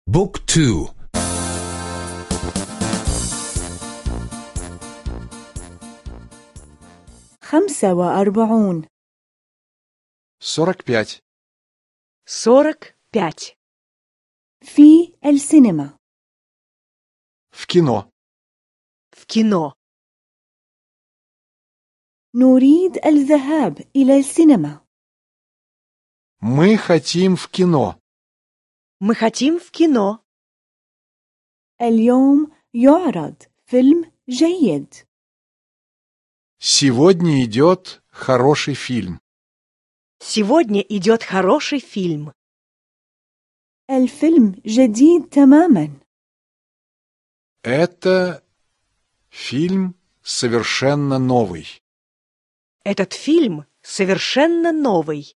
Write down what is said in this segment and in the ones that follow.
بوك 2. 45 45. 45. في السينما. В кино. В кино. نريد الذهاب إلى السينما. Мы хотим в кино. Мы хотим в кино. اليوم يعرض فيلم جيد. Сегодня идет хороший фильм. Сегодня идет хороший фильм. الفيلم جديد تماما. Это фильм совершенно новый. Этот фильм совершенно новый.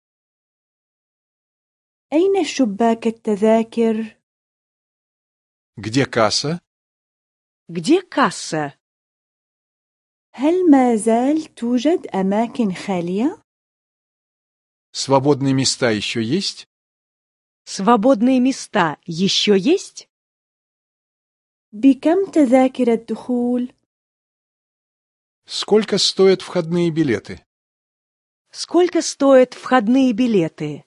أين شباك التذاكر؟ Где касса? Где касса? هل ما زال توجد أماكن خالية؟ Свободные места еще есть? Свободные места еще есть? بكم تذاكر الدخول؟ Сколько стоят входные билеты? Сколько стоят входные билеты?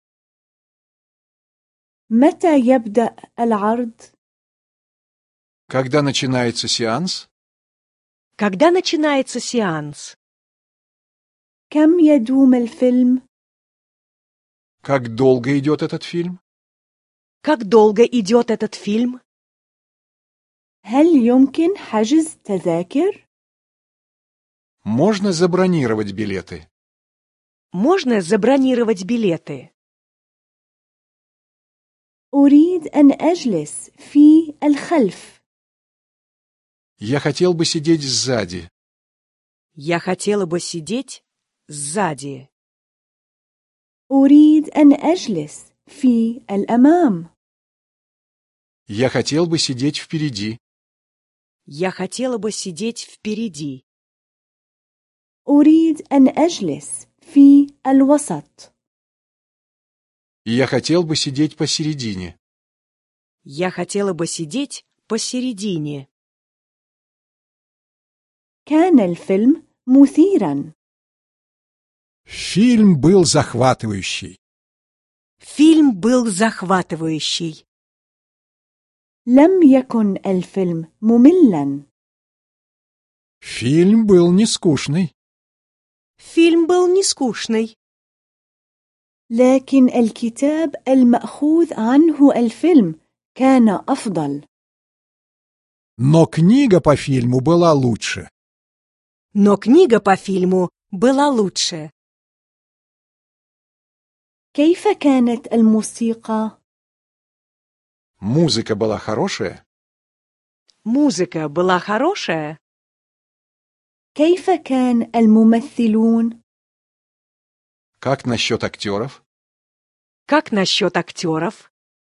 متى يبدأ العرض؟ Когда начинается сеанс? Когда начинается сеанс? كم يدوم الفيلم؟ Как долго идет этот фильм? Как долго идет этот фильм? هل يمكن حجز تذاكر؟ Можно забронировать билеты. Можно забронировать билеты. أريد أن أجلس في الخلف. Я хотел бы сидеть сзади. Я хотела бы сидеть сзади. أريد أن أجلس في الأمام. Я хотел бы сидеть впереди. Я хотела бы сидеть впереди. أريد أن أجلس في الوسط. Я хотел бы сидеть посередине. Я хотела бы сидеть посередине. كان الفيلم مثيرا. Фильм был захватывающий. Фильм был захватывающий. لم يكن الفيلم مملا. Фильм был не скучный. Фильм был не скучный. لكن الكتاب المأخوذ عنه الفيلم كان أفضل. Но книга по фильму была лучше. Но книга по фильму была лучше. كيف كانت الموسيقى؟ Музыка была хорошая? Музыка была хорошая. كيف كان الممثلون؟ Как насчет актеров? Как насчет актеров?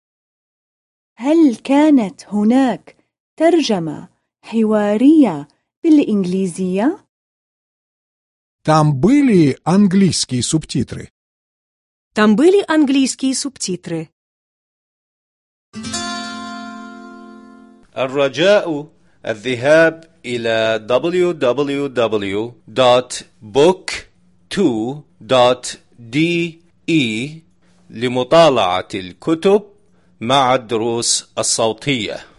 هل كانت هناك ترجمة حوارية بالإنجليزية؟ Там были английские субтитры. Там были английские субтитры. الرجاء الذهاب إلى www.book2.de لمطالعة الكتب مع الدروس الصوتية.